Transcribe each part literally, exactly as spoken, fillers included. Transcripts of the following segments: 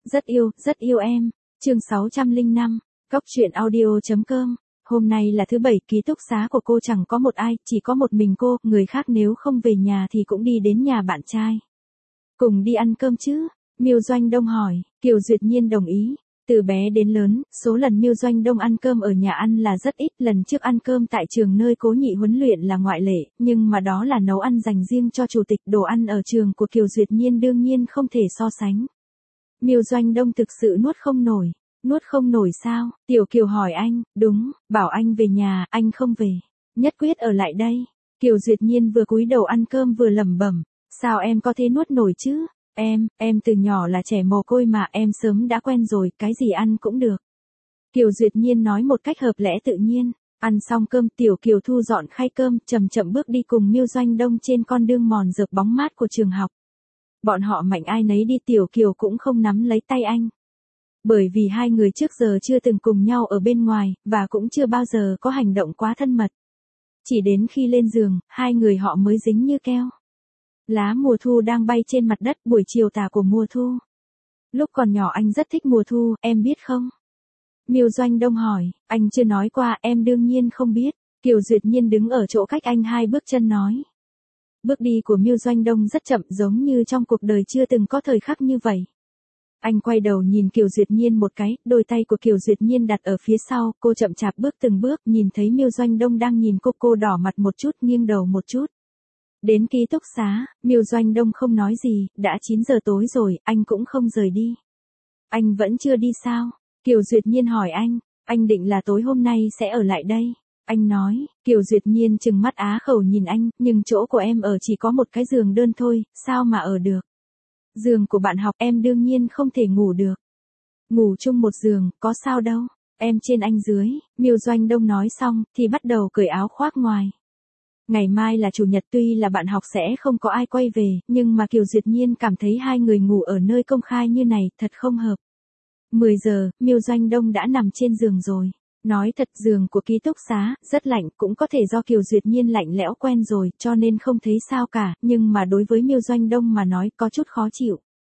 Rất yêu, rất yêu em. Chương sáu trăm lẻ năm, Cóc truyện audio chấm com. Hôm nay là thứ bảy, ký túc xá của cô chẳng có một ai, chỉ có một mình cô, người khác nếu không về nhà thì cũng đi đến nhà bạn trai. Cùng đi ăn cơm chứ? Miêu Doanh Đông hỏi. Kiều Duyệt Nhiên đồng ý. Từ bé đến lớn, số lần Miêu Doanh Đông ăn cơm ở nhà ăn là rất ít, lần trước ăn cơm tại trường nơi Cố Nhị huấn luyện là ngoại lệ, nhưng mà đó là nấu ăn dành riêng cho chủ tịch, đồ ăn ở trường của Kiều Duyệt Nhiên đương nhiên không thể so sánh. Miêu Doanh Đông thực sự nuốt không nổi. Nuốt không nổi sao? Tiểu Kiều hỏi anh. Đúng, bảo anh về nhà, anh không về. Nhất quyết ở lại đây. Kiều Duyệt Nhiên vừa cúi đầu ăn cơm vừa lẩm bẩm. Sao em có thể nuốt nổi chứ? Em, em từ nhỏ là trẻ mồ côi mà, em sớm đã quen rồi, cái gì ăn cũng được. Kiều Duyệt Nhiên nói một cách hợp lẽ tự nhiên. Ăn xong cơm, Tiểu Kiều thu dọn khay cơm, chậm chậm bước đi cùng Miêu Doanh Đông trên con đường mòn rợp bóng mát của trường học. Bọn họ mạnh ai nấy đi, Tiểu Kiều cũng không nắm lấy tay anh. Bởi vì hai người trước giờ chưa từng cùng nhau ở bên ngoài, và cũng chưa bao giờ có hành động quá thân mật. Chỉ đến khi lên giường, hai người họ mới dính như keo. Lá mùa thu đang bay trên mặt đất, buổi chiều tà của mùa thu. Lúc còn nhỏ anh rất thích mùa thu, em biết không? Miêu Doanh Đông hỏi. Anh chưa nói qua, em đương nhiên không biết. Kiều Duyệt Nhiên đứng ở chỗ cách anh hai bước chân nói. Bước đi của Miêu Doanh Đông rất chậm, giống như trong cuộc đời chưa từng có thời khắc như vậy. Anh quay đầu nhìn Kiều Duyệt Nhiên một cái, đôi tay của Kiều Duyệt Nhiên đặt ở phía sau, cô chậm chạp bước từng bước, nhìn thấy Miêu Doanh Đông đang nhìn cô, cô đỏ mặt một chút, nghiêng đầu một chút. Đến ký túc xá, Miêu Doanh Đông không nói gì, đã chín giờ tối rồi, anh cũng không rời đi. Anh vẫn chưa đi sao? Kiều Duyệt Nhiên hỏi anh, anh định là tối hôm nay sẽ ở lại đây. Anh nói. Kiều Duyệt Nhiên trừng mắt á khẩu nhìn anh, nhưng chỗ của em ở chỉ có một cái giường đơn thôi, sao mà ở được? Giường của bạn học em đương nhiên không thể ngủ được. Ngủ chung một giường, có sao đâu, em trên anh dưới. Miêu Doanh Đông nói xong, thì bắt đầu cởi áo khoác ngoài. Ngày mai là chủ nhật, tuy là bạn học sẽ không có ai quay về, nhưng mà Kiều Duyệt Nhiên cảm thấy hai người ngủ ở nơi công khai như này, thật không hợp. mười giờ, Miêu Doanh Đông đã nằm trên giường rồi. Nói thật, giường của ký túc xá, rất lạnh, cũng có thể do Kiều Duyệt Nhiên lạnh lẽo quen rồi, cho nên không thấy sao cả, nhưng mà đối với Miêu Doanh Đông mà nói, có chút khó chịu.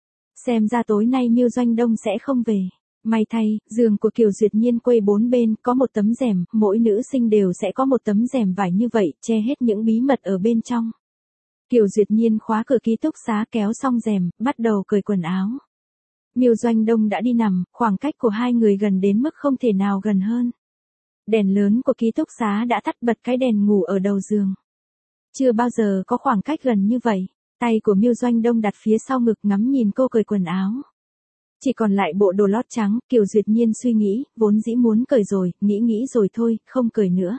Xem ra tối nay Miêu Doanh Đông sẽ không về. May thay, giường của Kiều Duyệt Nhiên quây bốn bên, có một tấm rèm, mỗi nữ sinh đều sẽ có một tấm rèm vải như vậy, che hết những bí mật ở bên trong. Kiều Duyệt Nhiên khóa cửa ký túc xá, kéo xong rèm, bắt đầu cởi quần áo. Miêu Doanh Đông đã đi nằm, khoảng cách của hai người gần đến mức không thể nào gần hơn. Đèn lớn của ký túc xá đã tắt, bật cái đèn ngủ ở đầu giường. Chưa bao giờ có khoảng cách gần như vậy. Tay của Miêu Doanh Đông đặt phía sau ngực, ngắm nhìn cô cởi quần áo. Chỉ còn lại bộ đồ lót trắng, Kiều Duyệt Nhiên suy nghĩ, vốn dĩ muốn cởi rồi, nghĩ nghĩ rồi thôi, không cởi nữa.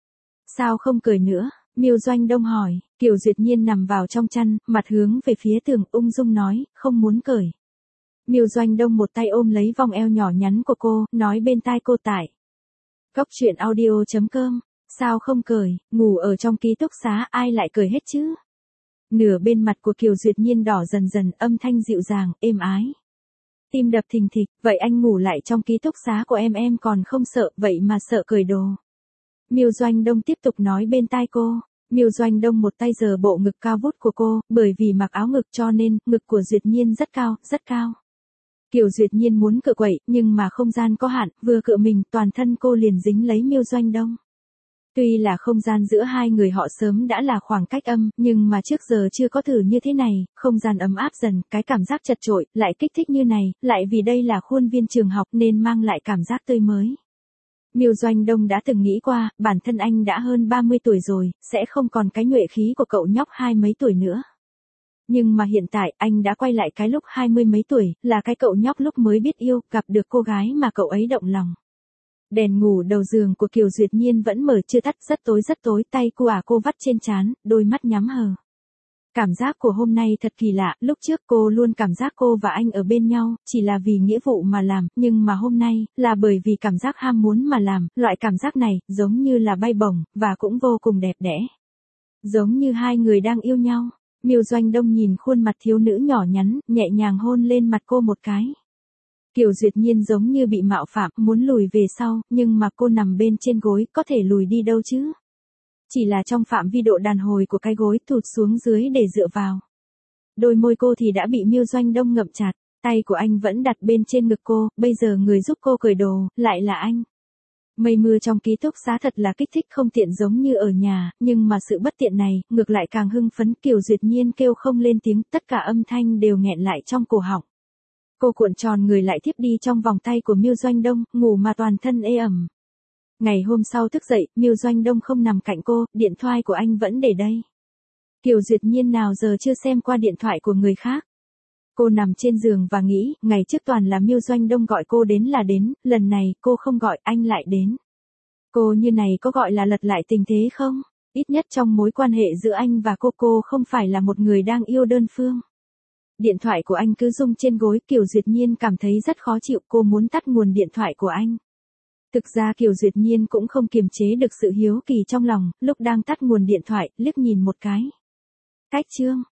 Sao không cởi nữa? Miêu Doanh Đông hỏi. Kiều Duyệt Nhiên nằm vào trong chăn, mặt hướng về phía tường, ung dung nói, không muốn cởi. Miêu Doanh Đông một tay ôm lấy vòng eo nhỏ nhắn của cô, nói bên tai cô tại. Cóc truyện audio chấm com. Sao không cởi, ngủ ở trong ký túc xá ai lại cởi hết chứ? Nửa bên mặt của Kiều Duyệt Nhiên đỏ dần dần, âm thanh dịu dàng, êm ái. Tim đập thình thịch, vậy anh ngủ lại trong ký túc xá của em em còn không sợ, vậy mà sợ cởi đồ. Miêu Doanh Đông tiếp tục nói bên tai cô. Miêu Doanh Đông một tay giở bộ ngực cao vút của cô, bởi vì mặc áo ngực cho nên, ngực của Duyệt Nhiên rất cao, rất cao. Kiều Duyệt Nhiên muốn cựa quậy, nhưng mà không gian có hạn, vừa cựa mình, toàn thân cô liền dính lấy Miêu Doanh Đông. Tuy là không gian giữa hai người họ sớm đã là khoảng cách âm, nhưng mà trước giờ chưa có thử như thế này, không gian ấm áp dần, cái cảm giác chật chội, lại kích thích như này, lại vì đây là khuôn viên trường học nên mang lại cảm giác tươi mới. Miêu Doanh Đông đã từng nghĩ qua, bản thân anh đã hơn ba mươi tuổi rồi, sẽ không còn cái nhuệ khí của cậu nhóc hai mấy tuổi nữa. Nhưng mà hiện tại, anh đã quay lại cái lúc hai mươi mấy tuổi, là cái cậu nhóc lúc mới biết yêu, gặp được cô gái mà cậu ấy động lòng. Đèn ngủ đầu giường của Kiều Duyệt Nhiên vẫn mở chưa tắt, rất tối rất tối, tay cô ả cô vắt trên trán, đôi mắt nhắm hờ. Cảm giác của hôm nay thật kỳ lạ, lúc trước cô luôn cảm giác cô và anh ở bên nhau, chỉ là vì nghĩa vụ mà làm, nhưng mà hôm nay, là bởi vì cảm giác ham muốn mà làm, loại cảm giác này, giống như là bay bổng, và cũng vô cùng đẹp đẽ. Giống như hai người đang yêu nhau. Miêu Doanh Đông nhìn khuôn mặt thiếu nữ nhỏ nhắn, nhẹ nhàng hôn lên mặt cô một cái. Kiều Duyệt Nhiên giống như bị mạo phạm, muốn lùi về sau, nhưng mà cô nằm bên trên gối, có thể lùi đi đâu chứ? Chỉ là trong phạm vi độ đàn hồi của cái gối, tụt xuống dưới để dựa vào. Đôi môi cô thì đã bị Miêu Doanh Đông ngậm chặt, Tay của anh vẫn đặt bên trên ngực cô, bây giờ người giúp cô cởi đồ, lại là anh. Mây mưa trong ký túc xá thật là kích thích không tiện giống như ở nhà, nhưng mà sự bất tiện này, ngược lại càng hưng phấn. Kiều Duyệt Nhiên kêu không lên tiếng, tất cả âm thanh đều nghẹn lại trong cổ họng. Cô cuộn tròn người lại thiếp đi trong vòng tay của Miêu Doanh Đông, ngủ mà toàn thân ê ẩm. Ngày hôm sau thức dậy, Miêu Doanh Đông không nằm cạnh cô, điện thoại của anh vẫn để đây. Kiều Duyệt Nhiên nào giờ chưa xem qua điện thoại của người khác. Cô nằm trên giường và nghĩ, ngày trước toàn là Miêu Doanh Đông gọi cô đến là đến, lần này cô không gọi, anh lại đến. Cô như này có gọi là lật lại tình thế không? Ít nhất trong mối quan hệ giữa anh và cô, cô không phải là một người đang yêu đơn phương. Điện thoại của anh cứ rung trên gối, Kiều Duyệt Nhiên cảm thấy rất khó chịu, cô muốn tắt nguồn điện thoại của anh. Thực ra Kiều Duyệt Nhiên cũng không kiềm chế được sự hiếu kỳ trong lòng, lúc đang tắt nguồn điện thoại, liếc nhìn một cái. Cách chương